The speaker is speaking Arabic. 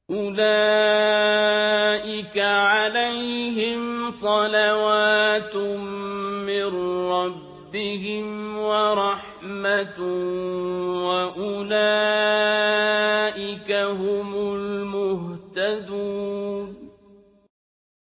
أُولَٰئِكَ عَلَيْهِمْ صَلَوَاتٌ مِّن رَّبِّهِمْ وَرَحْمَةٌ وَأُولَٰئِكَ هُمُ الْمُهْتَدُونَ